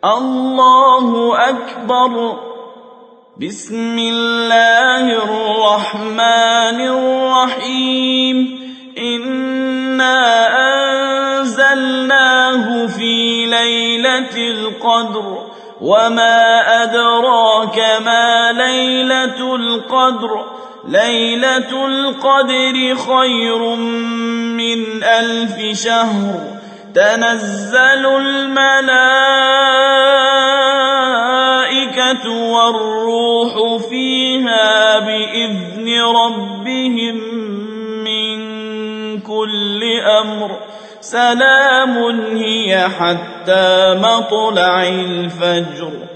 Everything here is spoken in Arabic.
الله أكبر. بسم الله الرحمن الرحيم. إنا أنزلناه في ليلة القدر وما أدراك ما ليلة القدر. ليلة القدر خير من 1000 شهر. تنزل الملائكة والروح فيها بإذن ربهم من كل أمر. سلام هي حتى مطلع الفجر.